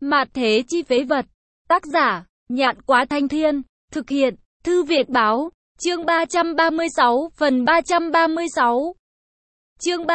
Mạt thế chi phế vật. Tác giả, Nhạn Quá Thanh Thiên. Thực hiện, Thư Việt Báo. Chương 336, phần 336. Chương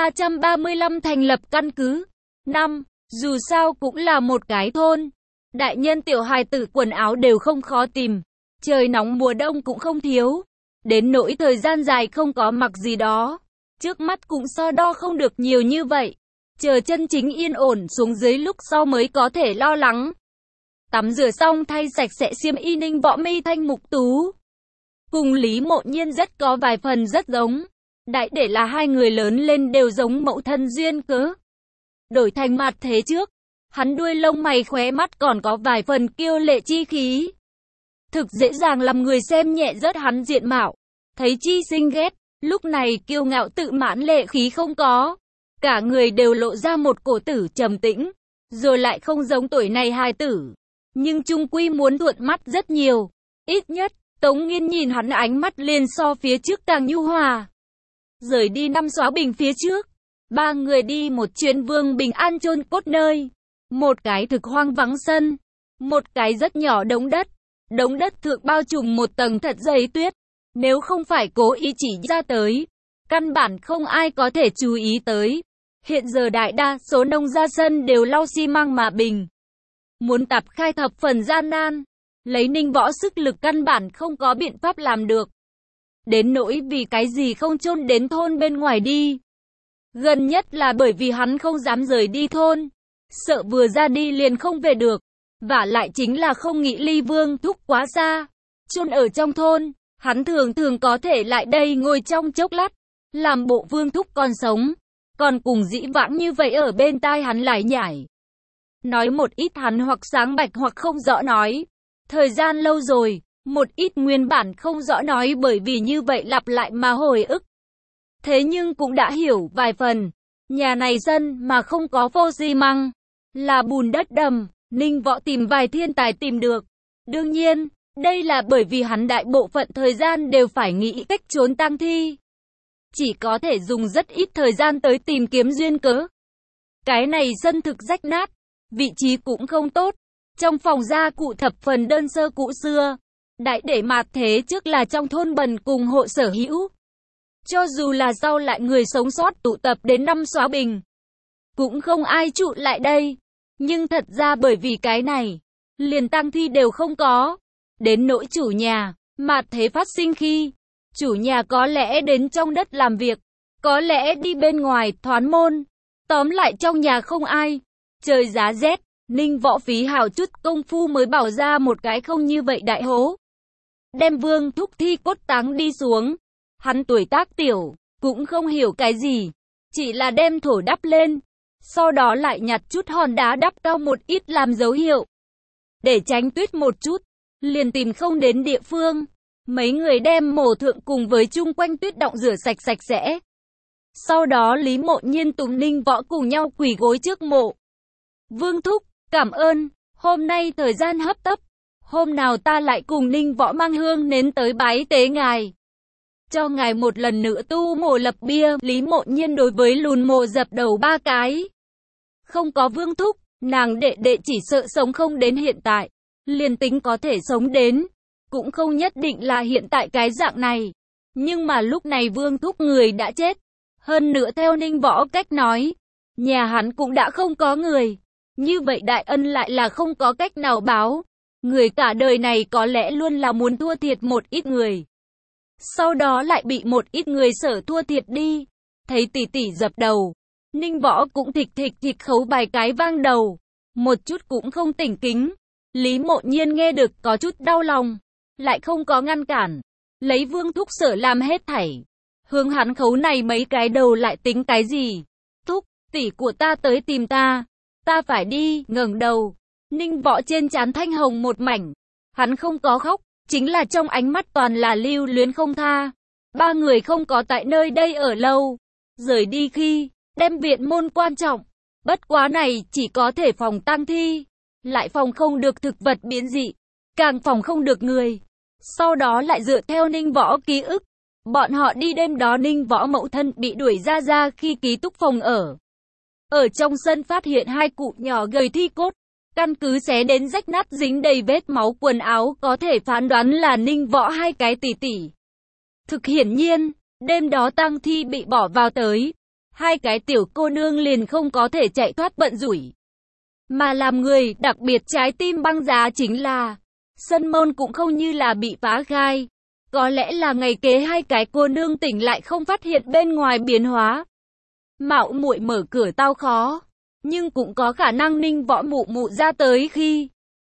335 thành lập căn cứ. 5. Dù sao cũng là một cái thôn. Đại nhân tiểu hài tử quần áo đều không khó tìm. Trời nóng mùa đông cũng không thiếu. Đến nỗi thời gian dài không có mặc gì đó. Trước mắt cũng so đo không được nhiều như vậy. Chờ chân chính yên ổn xuống dưới lúc sau mới có thể lo lắng. Tắm rửa xong thay sạch sẽ xiêm y, Ninh Võ mi thanh mục tú. Cùng Lý Mộ Nhiên rất có vài phần rất giống. Đại để là hai người lớn lên đều giống mẫu thân duyên cớ. Đổi thành mặt thế trước, hắn đuôi lông mày khóe mắt còn có vài phần kiêu lệ chi khí. Thực dễ dàng làm người xem nhẹ rớt hắn diện mạo. Thấy chi xinh ghét, lúc này kiêu ngạo tự mãn lệ khí không có. Cả người đều lộ ra một cổ tử trầm tĩnh, rồi lại không giống tuổi này hài tử. Nhưng chung quy muốn thuận mắt rất nhiều. Ít nhất, Tống Nghiên nhìn hắn ánh mắt liền so phía trước càng nhu hòa. Rời đi năm xóa bình phía trước, ba người đi một chuyến Vương Bình An chôn cốt nơi. Một cái thực hoang vắng sân, một cái rất nhỏ đống đất. Đống đất thượng bao trùm một tầng thật dày tuyết. Nếu không phải cố ý chỉ ra tới, căn bản không ai có thể chú ý tới. Hiện giờ đại đa số nông gia sân đều lau xi măng mà bình. Muốn tạp khai thập phần gian nan. Lấy Ninh Võ sức lực căn bản không có biện pháp làm được. Đến nỗi vì cái gì không chôn đến thôn bên ngoài đi. Gần nhất là bởi vì hắn không dám rời đi thôn. Sợ vừa ra đi liền không về được. Vả lại chính là không nghĩ ly Vương Thúc quá xa. Chôn ở trong thôn, hắn thường thường có thể lại đây ngồi trong chốc lát. Làm bộ Vương Thúc còn sống. Còn cùng dĩ vãng như vậy ở bên tai hắn lải nhải. Nói một ít hắn hoặc sáng bạch hoặc không rõ nói. Thời gian lâu rồi, một ít nguyên bản không rõ nói bởi vì như vậy lặp lại mà hồi ức. Thế nhưng cũng đã hiểu vài phần. Nhà này sân mà không có phô xi măng, là bùn đất đầm, Ninh Võ tìm vài thiên tài tìm được. Đương nhiên, đây là bởi vì hắn đại bộ phận thời gian đều phải nghĩ cách trốn tang thi. Chỉ có thể dùng rất ít thời gian tới tìm kiếm duyên cớ. Cái này sân thực rách nát, vị trí cũng không tốt. Trong phòng gia cụ thập phần đơn sơ cũ xưa. Đại để mạt thế trước là trong thôn bần cùng hộ sở hữu. Cho dù là sau lại người sống sót tụ tập đến năm xóa bình, cũng không ai trụ lại đây. Nhưng thật ra bởi vì cái này, liền tang thi đều không có. Đến nỗi chủ nhà, mạt thế phát sinh khi, chủ nhà có lẽ đến trong đất làm việc, có lẽ đi bên ngoài thoán môn. Tóm lại trong nhà không ai. Trời giá rét, Ninh Võ phí hào chút công phu mới bảo ra một cái không như vậy đại hố. Đem Vương Thúc thi cốt táng đi xuống. Hắn tuổi tác tiểu, cũng không hiểu cái gì. Chỉ là đem thổ đắp lên. Sau đó lại nhặt chút hòn đá đắp cao một ít làm dấu hiệu. Để tránh tuyết một chút, liền tìm không đến địa phương. Mấy người đem mộ thượng cùng với chung quanh tuyết đọng rửa sạch sạch sẽ. Sau đó Lý Mộ Nhiên cùng Ninh Võ cùng nhau quỳ gối trước mộ. Vương Thúc, cảm ơn, hôm nay thời gian hấp tấp. Hôm nào ta lại cùng Ninh Võ mang hương nến tới bái tế ngài. Cho ngài một lần nữa tu mộ lập bia. Lý Mộ Nhiên đối với lùn mộ dập đầu ba cái. Không có Vương Thúc, nàng đệ đệ chỉ sợ sống không đến hiện tại. Liền tính có thể sống đến, cũng không nhất định là hiện tại cái dạng này. Nhưng mà lúc này Vương Thúc người đã chết. Hơn nữa theo Ninh Võ cách nói, nhà hắn cũng đã không có người. Như vậy đại ân lại là không có cách nào báo. Người cả đời này có lẽ luôn là muốn thua thiệt một ít người. Sau đó lại bị một ít người sở thua thiệt đi. Thấy tỷ tỷ dập đầu, Ninh Võ cũng thịch thịch khấu bài cái vang đầu. Một chút cũng không tỉnh kính. Lý Mộ Nhiên nghe được có chút đau lòng, lại không có ngăn cản. Lấy Vương Thúc sở làm hết thảy. Hướng hắn khấu này mấy cái đầu lại tính cái gì? Thúc, tỷ của ta tới tìm ta. Ta phải đi, ngẩng đầu. Ninh Võ trên trán thanh hồng một mảnh. Hắn không có khóc, chính là trong ánh mắt toàn là lưu luyến không tha. Ba người không có tại nơi đây ở lâu. Rời đi khi, đem viện môn quan trọng. Bất quá này chỉ có thể phòng tang thi. Lại phòng không được thực vật biến dị. Càng phòng không được người. Sau đó lại dựa theo Ninh Võ ký ức. Bọn họ đi đêm đó Ninh Võ mẫu thân bị đuổi ra khi ký túc phòng ở. Ở trong sân phát hiện hai cụ nhỏ gầy thi cốt. Căn cứ xé đến rách nát dính đầy vết máu quần áo có thể phán đoán là Ninh Võ hai cái tỷ tỷ. Thực hiển nhiên, đêm đó tang thi bị bỏ vào tới, hai cái tiểu cô nương liền không có thể chạy thoát vận rủi. Mà làm người đặc biệt trái tim băng giá chính là, sân môn cũng không như là bị phá gai. Có lẽ là ngày kế hai cái cô nương tỉnh lại không phát hiện bên ngoài biến hóa. Mạo muội mở cửa tao khó, nhưng cũng có khả năng Ninh Võ mụ mụ ra tới khi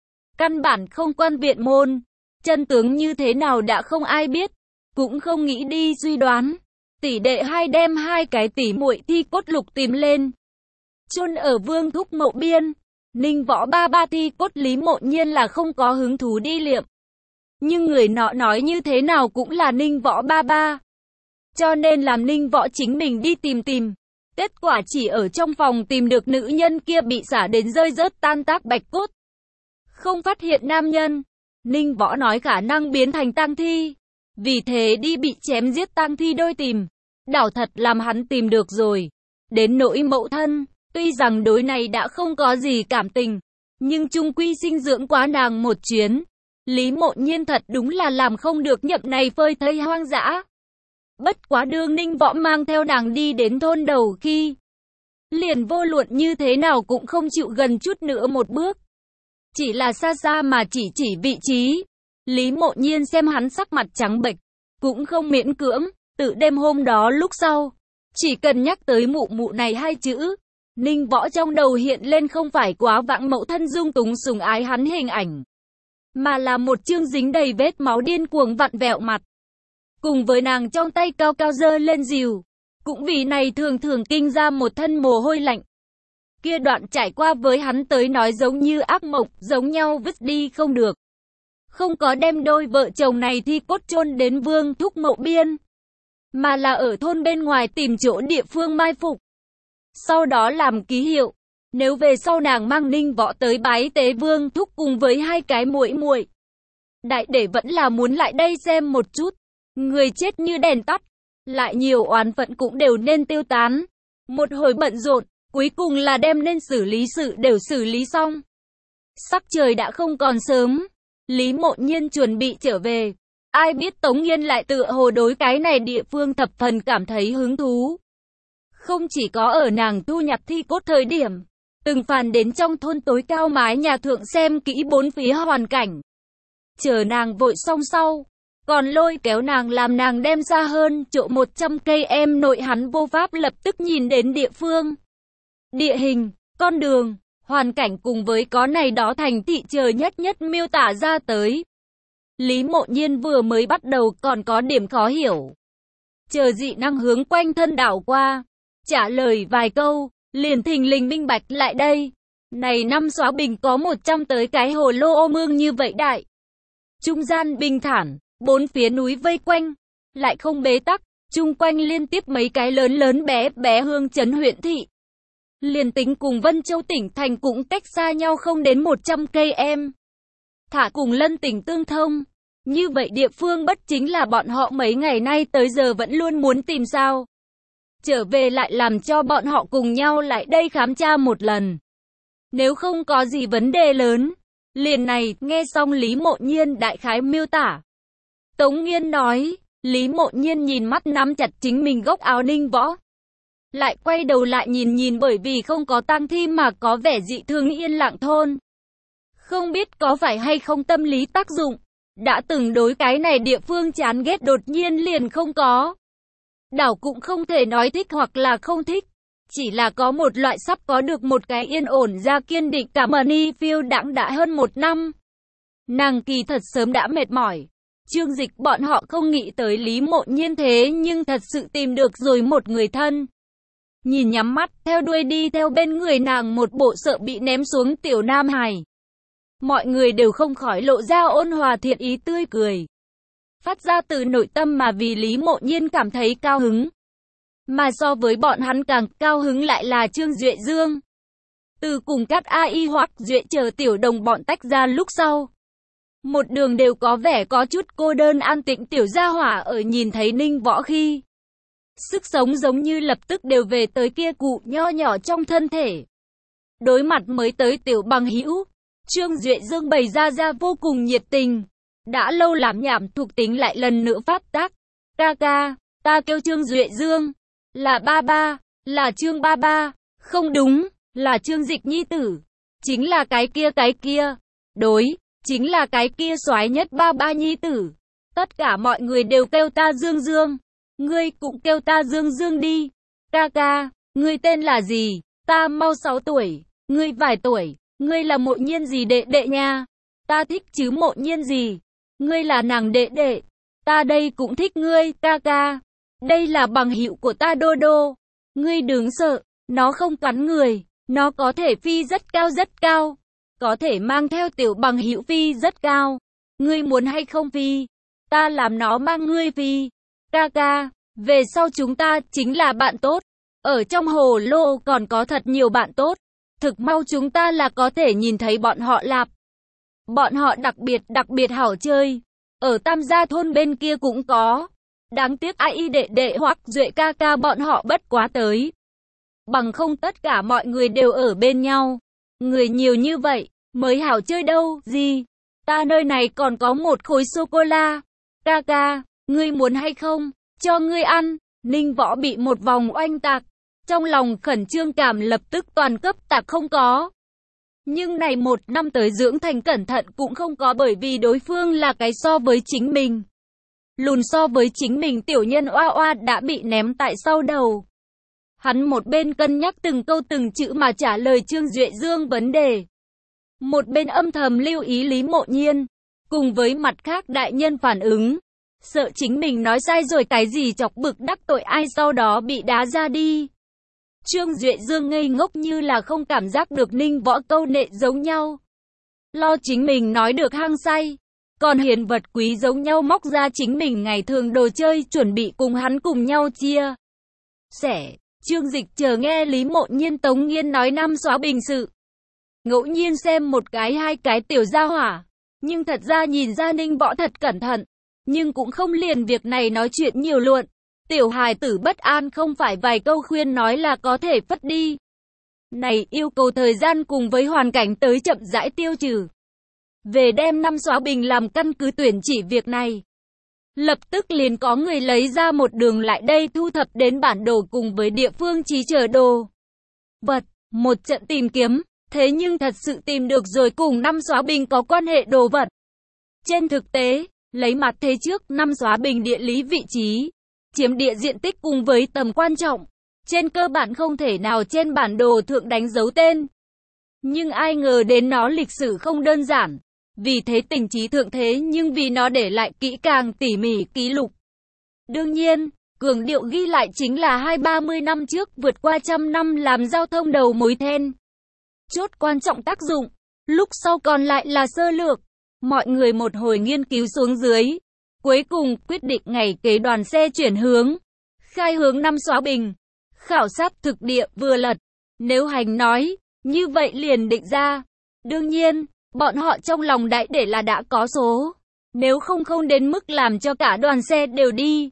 căn bản không quan viện môn. Chân tướng như thế nào đã không ai biết, cũng không nghĩ đi suy đoán. Tỷ đệ hai đem hai cái tỷ muội thi cốt lục tìm lên, chôn ở Vương Thúc Mộ biên. Ninh Võ ba ba thi cốt Lý Mộ Nhiên là không có hứng thú đi liệm. Nhưng người nọ nói như thế nào cũng là Ninh Võ ba ba. Cho nên làm Ninh Võ chính mình đi tìm. Kết quả chỉ ở trong phòng tìm được nữ nhân kia bị xả đến rơi rớt tan tác bạch cốt. Không phát hiện nam nhân. Ninh Võ nói khả năng biến thành tang thi. Vì thế đi bị chém giết tang thi đôi tìm. Đảo thật làm hắn tìm được rồi. Đến nỗi mẫu thân, tuy rằng đối này đã không có gì cảm tình, nhưng chung quy sinh dưỡng quá nàng một chuyến. Lý Mộ Nhiên thật đúng là làm không được nhậm này phơi thây hoang dã. Bất quá đương Ninh Võ mang theo nàng đi đến thôn đầu khi, liền vô luận như thế nào cũng không chịu gần chút nữa một bước. Chỉ là xa xa mà chỉ vị trí. Lý Mộ Nhiên xem hắn sắc mặt trắng bệch, cũng không miễn cưỡng. Tự đêm hôm đó lúc sau, chỉ cần nhắc tới mụ mụ này hai chữ, Ninh Võ trong đầu hiện lên không phải quá vãng mẫu thân dung túng sủng ái hắn hình ảnh, mà là một chương dính đầy vết máu điên cuồng vặn vẹo mặt. Cùng với nàng trong tay cao cao giơ lên rìu, cũng vì này thường kinh ra một thân mồ hôi lạnh. Kia đoạn trải qua với hắn tới nói giống như ác mộng, giống nhau vứt đi không được. Không có đem đôi vợ chồng này thi cốt chôn đến Vương Thúc Mộ biên, mà là ở thôn bên ngoài tìm chỗ địa phương mai phục. Sau đó làm ký hiệu, nếu về sau nàng mang Ninh Võ tới bái tế Vương Thúc cùng với hai cái muội. Đại để vẫn là muốn lại đây xem một chút. Người chết như đèn tắt, lại nhiều oán phận cũng đều nên tiêu tán. Một hồi bận rộn, cuối cùng là đem nên xử lý sự đều xử lý xong. Sắc trời đã không còn sớm, Lý Mộ Nhiên chuẩn bị trở về. Ai biết Tống Nghiên lại tựa hồ đối cái này địa phương thập phần cảm thấy hứng thú. Không chỉ có ở nàng thu nhặt thi cốt thời điểm, từng phàn đến trong thôn tối cao mái nhà thượng xem kỹ bốn phía hoàn cảnh. Chờ nàng vội xong sau, còn lôi kéo nàng làm nàng đem ra hơn chỗ 100 cây em nội hắn vô pháp lập tức nhìn đến địa phương. Địa hình, con đường, hoàn cảnh cùng với có này đó thành thị chờ nhất miêu tả ra tới. Lý Mộ Nhiên vừa mới bắt đầu còn có điểm khó hiểu. Chờ dị năng hướng quanh thân đảo qua, trả lời vài câu, liền thình lình minh bạch lại đây. Này năm xóa bình có 100 tới cái hồ lô ô mương như vậy đại. Trung gian bình thản, bốn phía núi vây quanh, lại không bế tắc, chung quanh liên tiếp mấy cái lớn bé hương trấn huyện thị. Liền tính cùng Vân Châu tỉnh thành cũng cách xa nhau không đến 100 cây em. Thả cùng Lân tỉnh tương thông. Như vậy địa phương bất chính là bọn họ mấy ngày nay tới giờ vẫn luôn muốn tìm sao. Trở về lại làm cho bọn họ cùng nhau lại đây khám tra một lần. Nếu không có gì vấn đề lớn. Liền này, nghe xong Lý Mộ Nhiên đại khái miêu tả. Tống Nghiên nói, Lý Mộ Nhiên nhìn mắt nắm chặt chính mình góc áo Ninh Võ. Lại quay đầu lại nhìn bởi vì không có tang thi mà có vẻ dị thường yên lặng thôn. Không biết có phải hay không tâm lý tác dụng. Đã từng đối cái này địa phương chán ghét đột nhiên liền không có. Đảo cũng không thể nói thích hoặc là không thích. Chỉ là có một loại sắp có được một cái yên ổn ra kiên định cảm ơn phiêu đãng đã hơn 1 năm. Nàng kỳ thật sớm đã mệt mỏi. Chương Dịch bọn họ không nghĩ tới Lý Mộ Nhiên thế nhưng thật sự tìm được rồi một người thân. Nhìn nhắm mắt, theo đuôi đi theo bên người nàng một bộ sợ bị ném xuống tiểu nam hài. Mọi người đều không khỏi lộ ra ôn hòa thiện ý tươi cười. Phát ra từ nội tâm mà vì Lý Mộ Nhiên cảm thấy cao hứng. Mà so với bọn hắn càng cao hứng lại là Trương Duệ Dương. Từ cùng Cát AI hoặc Duệ chờ tiểu đồng bọn tách ra lúc sau. Một đường đều có vẻ có chút cô đơn an tĩnh tiểu gia hỏa ở nhìn thấy Ninh Võ khi. Sức sống giống như lập tức đều về tới kia cụ nho nhỏ trong thân thể. Đối mặt mới tới tiểu bằng hữu, Trương Duệ Dương bày ra vô cùng nhiệt tình. Đã lâu làm nhảm thuộc tính lại lần nữa phát tác. Ca ca, ta kêu Trương Duệ Dương. Là ba ba, là Trương ba ba. Không đúng, là Trương Dịch nhi tử. Chính là cái kia. Đối, chính là cái kia soái nhất ba ba nhi tử. Tất cả mọi người đều kêu ta Dương Dương. Ngươi cũng kêu ta Dương Dương đi. Ca ca, ngươi tên là gì? Ta mau 6 tuổi, ngươi vài tuổi. Ngươi là Mộ Nhiên gì đệ đệ nha? Ta thích chứ Mộ Nhiên gì? Ngươi là nàng đệ đệ. Ta đây cũng thích ngươi, ca ca. Đây là bằng hữu của ta Đô Đô. Ngươi đừng sợ, nó không cắn người. Nó có thể phi rất cao. Có thể mang theo tiểu bằng hữu phi rất cao. Ngươi muốn hay không phi? Ta làm nó mang ngươi phi. Ca ca, về sau chúng ta chính là bạn tốt. Ở trong hồ lô còn có thật nhiều bạn tốt. Thực mau chúng ta là có thể nhìn thấy bọn họ lạp. Bọn họ đặc biệt hảo chơi. Ở Tam Gia thôn bên kia cũng có. Đáng tiếc ai đệ đệ hoặc Duệ ca ca bọn họ bất quá tới. Bằng không tất cả mọi người đều ở bên nhau. Người nhiều như vậy, mới hảo chơi đâu, gì? Ta nơi này còn có một khối sô-cô-la. Ca ca, ngươi muốn hay không? Cho ngươi ăn. Ninh Võ bị một vòng oanh tạc. Trong lòng khẩn trương cảm lập tức toàn cấp tạc không có. Nhưng này 1 năm tới dưỡng thành cẩn thận cũng không có, bởi vì đối phương là cái so với chính mình. Lùn so với chính mình tiểu nhân oa oa đã bị ném tại sau đầu. Hắn một bên cân nhắc từng câu từng chữ mà trả lời Trương Duệ Dương vấn đề. Một bên âm thầm lưu ý Lý Mộ Nhiên. Cùng với mặt khác đại nhân phản ứng. Sợ chính mình nói sai rồi cái gì chọc bực đắc tội ai sau đó bị đá ra đi. Trương Duệ Dương ngây ngốc như là không cảm giác được Ninh Võ câu nệ giống nhau. Lo chính mình nói được hăng say. Còn hiền vật quý giống nhau móc ra chính mình ngày thường đồ chơi chuẩn bị cùng hắn cùng nhau chia sẻ. Trương Dịch chờ nghe Lý Mộ Nhiên Tống Nghiên nói năm xóa bình sự. Ngẫu nhiên xem một cái hai cái tiểu gia hỏa. Nhưng thật ra nhìn ra Ninh Võ thật cẩn thận. Nhưng cũng không liền việc này nói chuyện nhiều luận. Tiểu hài tử bất an không phải vài câu khuyên nói là có thể phất đi. Này yêu cầu thời gian cùng với hoàn cảnh tới chậm rãi tiêu trừ. Về đem năm xóa bình làm căn cứ tuyển chỉ việc này. Lập tức liền có người lấy ra một đường lại đây thu thập đến bản đồ cùng với địa phương trí chở đồ vật. Một trận tìm kiếm, thế nhưng thật sự tìm được rồi cùng năm xóa bình có quan hệ đồ vật. Trên thực tế, lấy mặt thế trước năm xóa bình địa lý vị trí, chiếm địa diện tích cùng với tầm quan trọng, trên cơ bản không thể nào trên bản đồ thượng đánh dấu tên. Nhưng ai ngờ đến nó lịch sử không đơn giản, vì thế tình trí thượng thế nhưng vì nó để lại kỹ càng tỉ mỉ ký lục. Đương nhiên, cường điệu ghi lại chính là 20-30 năm trước vượt qua 100 năm làm giao thông đầu mối then chốt quan trọng tác dụng, lúc sau còn lại là sơ lược. Mọi người một hồi nghiên cứu xuống dưới. Cuối cùng quyết định ngày kế đoàn xe chuyển hướng. Khai hướng năm xóa bình. Khảo sát thực địa vừa lật. Nếu hành nói, như vậy liền định ra. Đương nhiên, bọn họ trong lòng đại để là đã có số. Nếu không đến mức làm cho cả đoàn xe đều đi.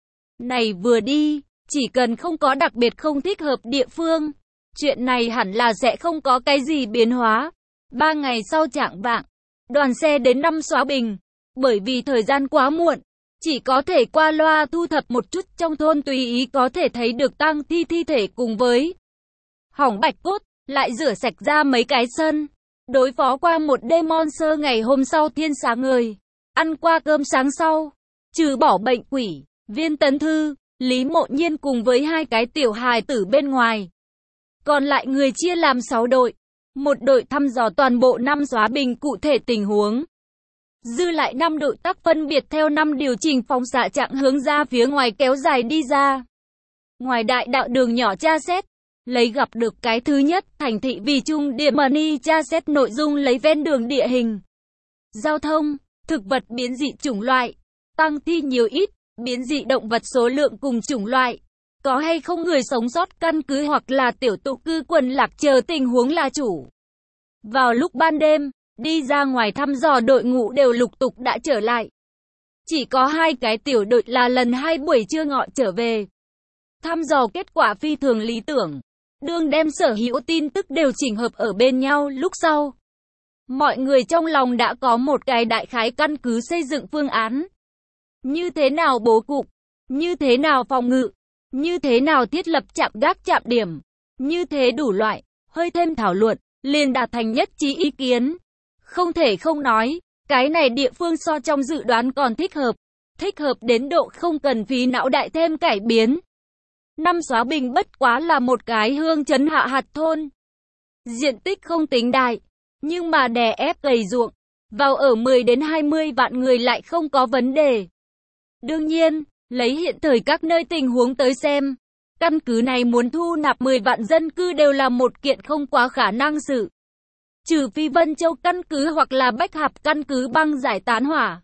Này vừa đi, chỉ cần không có đặc biệt không thích hợp địa phương. Chuyện này hẳn là sẽ không có cái gì biến hóa. 3 ngày sau chạng vạng, đoàn xe đến năm xóa bình. Bởi vì thời gian quá muộn, chỉ có thể qua loa thu thập một chút trong thôn tùy ý có thể thấy được tang thi thể cùng với hỏng bạch cốt, lại rửa sạch ra mấy cái sân. Đối phó qua một đêm monster ngày hôm sau thiên sáng ngời. Ăn qua cơm sáng sau, trừ bỏ bệnh quỷ, Viên Tấn Thư, Lý Mộ Nhiên cùng với 2 cái tiểu hài tử bên ngoài. Còn lại người chia làm 6 đội. Một đội thăm dò toàn bộ năm xóa bình cụ thể tình huống. Dư lại 5 đội tác phân biệt theo 5 điều chỉnh phóng xạ trạng hướng ra phía ngoài kéo dài đi ra. Ngoài đại đạo đường nhỏ tra xét, lấy gặp được cái thứ nhất, thành thị vì trung địa money tra xét nội dung lấy ven đường địa hình, giao thông, thực vật biến dị chủng loại, tăng thi nhiều ít, biến dị động vật số lượng cùng chủng loại, có hay không người sống sót căn cứ hoặc là tiểu tụ cư quần lạc chờ tình huống là chủ. Vào lúc ban đêm, đi ra ngoài thăm dò đội ngũ đều lục tục đã trở lại. Chỉ có 2 cái tiểu đội là lần 2 buổi trưa ngọ trở về. Thăm dò kết quả phi thường lý tưởng. Đương đem sở hữu tin tức đều chỉnh hợp ở bên nhau lúc sau. Mọi người trong lòng đã có một cái đại khái căn cứ xây dựng phương án. Như thế nào bố cục, như thế nào phòng ngự, như thế nào thiết lập trạm gác trạm điểm, như thế đủ loại, hơi thêm thảo luận, liền đạt thành nhất trí ý kiến. Không thể không nói, cái này địa phương so trong dự đoán còn thích hợp đến độ không cần phí não đại thêm cải biến. Năm Xóa Bình bất quá là một cái hương trấn hạ hạt thôn. Diện tích không tính đại, nhưng mà đè ép cày ruộng, vào ở 10 đến 20 vạn người lại không có vấn đề. Đương nhiên, lấy hiện thời các nơi tình huống tới xem, căn cứ này muốn thu nạp 10 vạn dân cư đều là một kiện không quá khả năng sự. Trừ phi Vân Châu căn cứ hoặc là Bách Hạp căn cứ băng giải tán hỏa.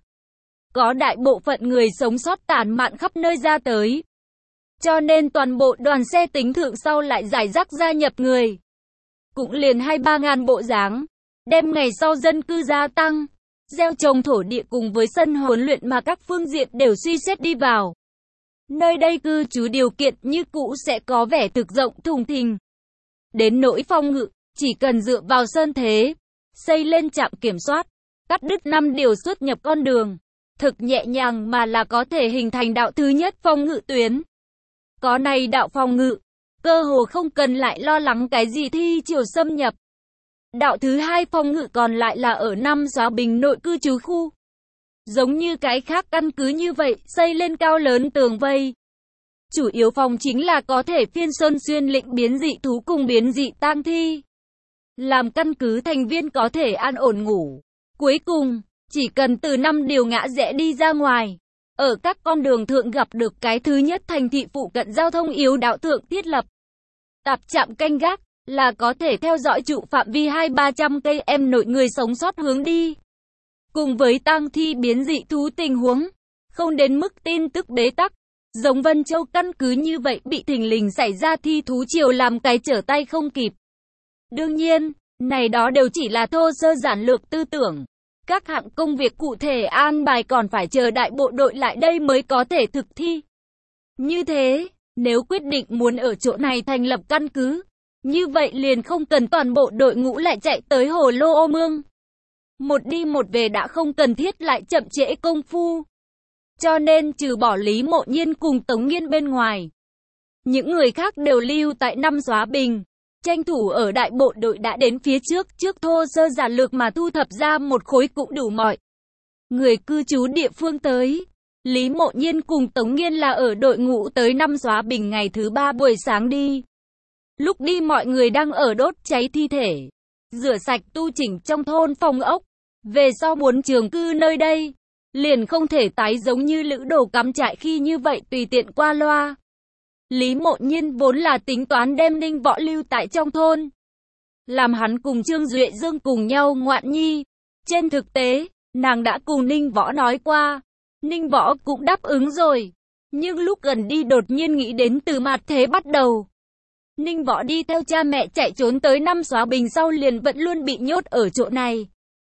Có đại bộ phận người sống sót tản mạn khắp nơi ra tới. Cho nên toàn bộ đoàn xe tính thượng sau lại giải rác gia nhập người. Cũng liền 2-3 ngàn bộ dáng. Đem ngày sau dân cư gia tăng, gieo trồng thổ địa cùng với sân huấn luyện mà các phương diện đều suy xét đi vào. Nơi đây cư trú điều kiện như cũ sẽ có vẻ thực rộng thùng thình. Đến nỗi phòng ngự, chỉ cần dựa vào sơn thế, xây lên trạm kiểm soát, cắt đứt 5 điều xuất nhập con đường, thực nhẹ nhàng mà là có thể hình thành đạo thứ nhất phòng ngự tuyến. Có này đạo phòng ngự, cơ hồ không cần lại lo lắng cái gì thi triều xâm nhập. Đạo thứ hai phòng ngự còn lại là ở Năm Xóa Bình nội cư trú khu. Giống như cái khác căn cứ như vậy, xây lên cao lớn tường vây. Chủ yếu phòng chính là có thể phiên xuân xuyên lệnh biến dị thú cùng biến dị tang thi. Làm căn cứ thành viên có thể an ổn ngủ. Cuối cùng, chỉ cần từ 5 điều ngã rẽ đi ra ngoài. Ở các con đường thượng gặp được cái thứ nhất thành thị phụ cận giao thông yếu đạo thượng thiết lập. Tạp trạm canh gác là có thể theo dõi trụ phạm vi 200-300 cây em nội người sống sót hướng đi. Cùng với tang thi biến dị thú tình huống, không đến mức tin tức bế tắc. Giống Vân Châu căn cứ như vậy bị thình lình xảy ra thi thú triều làm cái trở tay không kịp. Đương nhiên, này đó đều chỉ là thô sơ giản lược tư tưởng. Các hạng công việc cụ thể an bài còn phải chờ đại bộ đội lại đây mới có thể thực thi. Như thế, nếu quyết định muốn ở chỗ này thành lập căn cứ, như vậy liền không cần toàn bộ đội ngũ lại chạy tới Hồ Lô Ô Mương. Một đi một về đã không cần thiết lại chậm trễ công phu. Cho nên trừ bỏ Lý Mộ Nhiên cùng Tống Nghiên bên ngoài, những người khác đều lưu tại Năm Xóa Bình. Tranh thủ ở đại bộ đội đã đến phía trước thô sơ giản lược mà thu thập ra một khối cũng đủ mọi người cư trú địa phương tới. Lý Mộ Nhiên cùng Tống Nghiên là ở đội ngũ tới Năm Xóa Bình ngày thứ 3 buổi sáng đi. Lúc đi mọi người đang ở đốt cháy thi thể, rửa sạch tu chỉnh trong thôn phòng ốc. Về sau muốn trường cư nơi đây, liền không thể tái giống như lữ đồ cắm trại khi như vậy tùy tiện qua loa. Lý Mộ Nhiên vốn là tính toán đem Ninh Võ lưu tại trong thôn, làm hắn cùng Trương Duệ Dương cùng nhau ngoạn nhi. Trên thực tế, nàng đã cùng Ninh Võ nói qua, Ninh Võ cũng đáp ứng rồi. Nhưng lúc gần đi đột nhiên nghĩ đến từ mặt thế bắt đầu. Ninh Võ đi theo cha mẹ chạy trốn tới Năm Xóa Bình sau liền vẫn luôn bị nhốt ở chỗ này.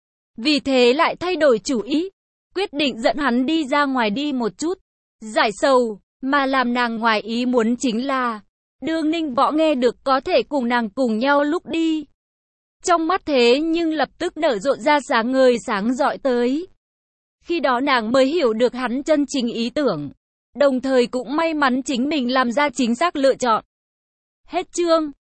Vì thế lại thay đổi chủ ý, quyết định dẫn hắn đi ra ngoài đi một chút, giải sầu. Mà làm nàng ngoài ý muốn chính là, Đường Ninh Võ nghe được có thể cùng nàng cùng nhau lúc đi. Trong mắt thế nhưng lập tức nở rộ ra sáng ngời sáng rọi tới. Khi đó nàng mới hiểu được hắn chân chính ý tưởng, đồng thời cũng may mắn chính mình làm ra chính xác lựa chọn. Hết chương.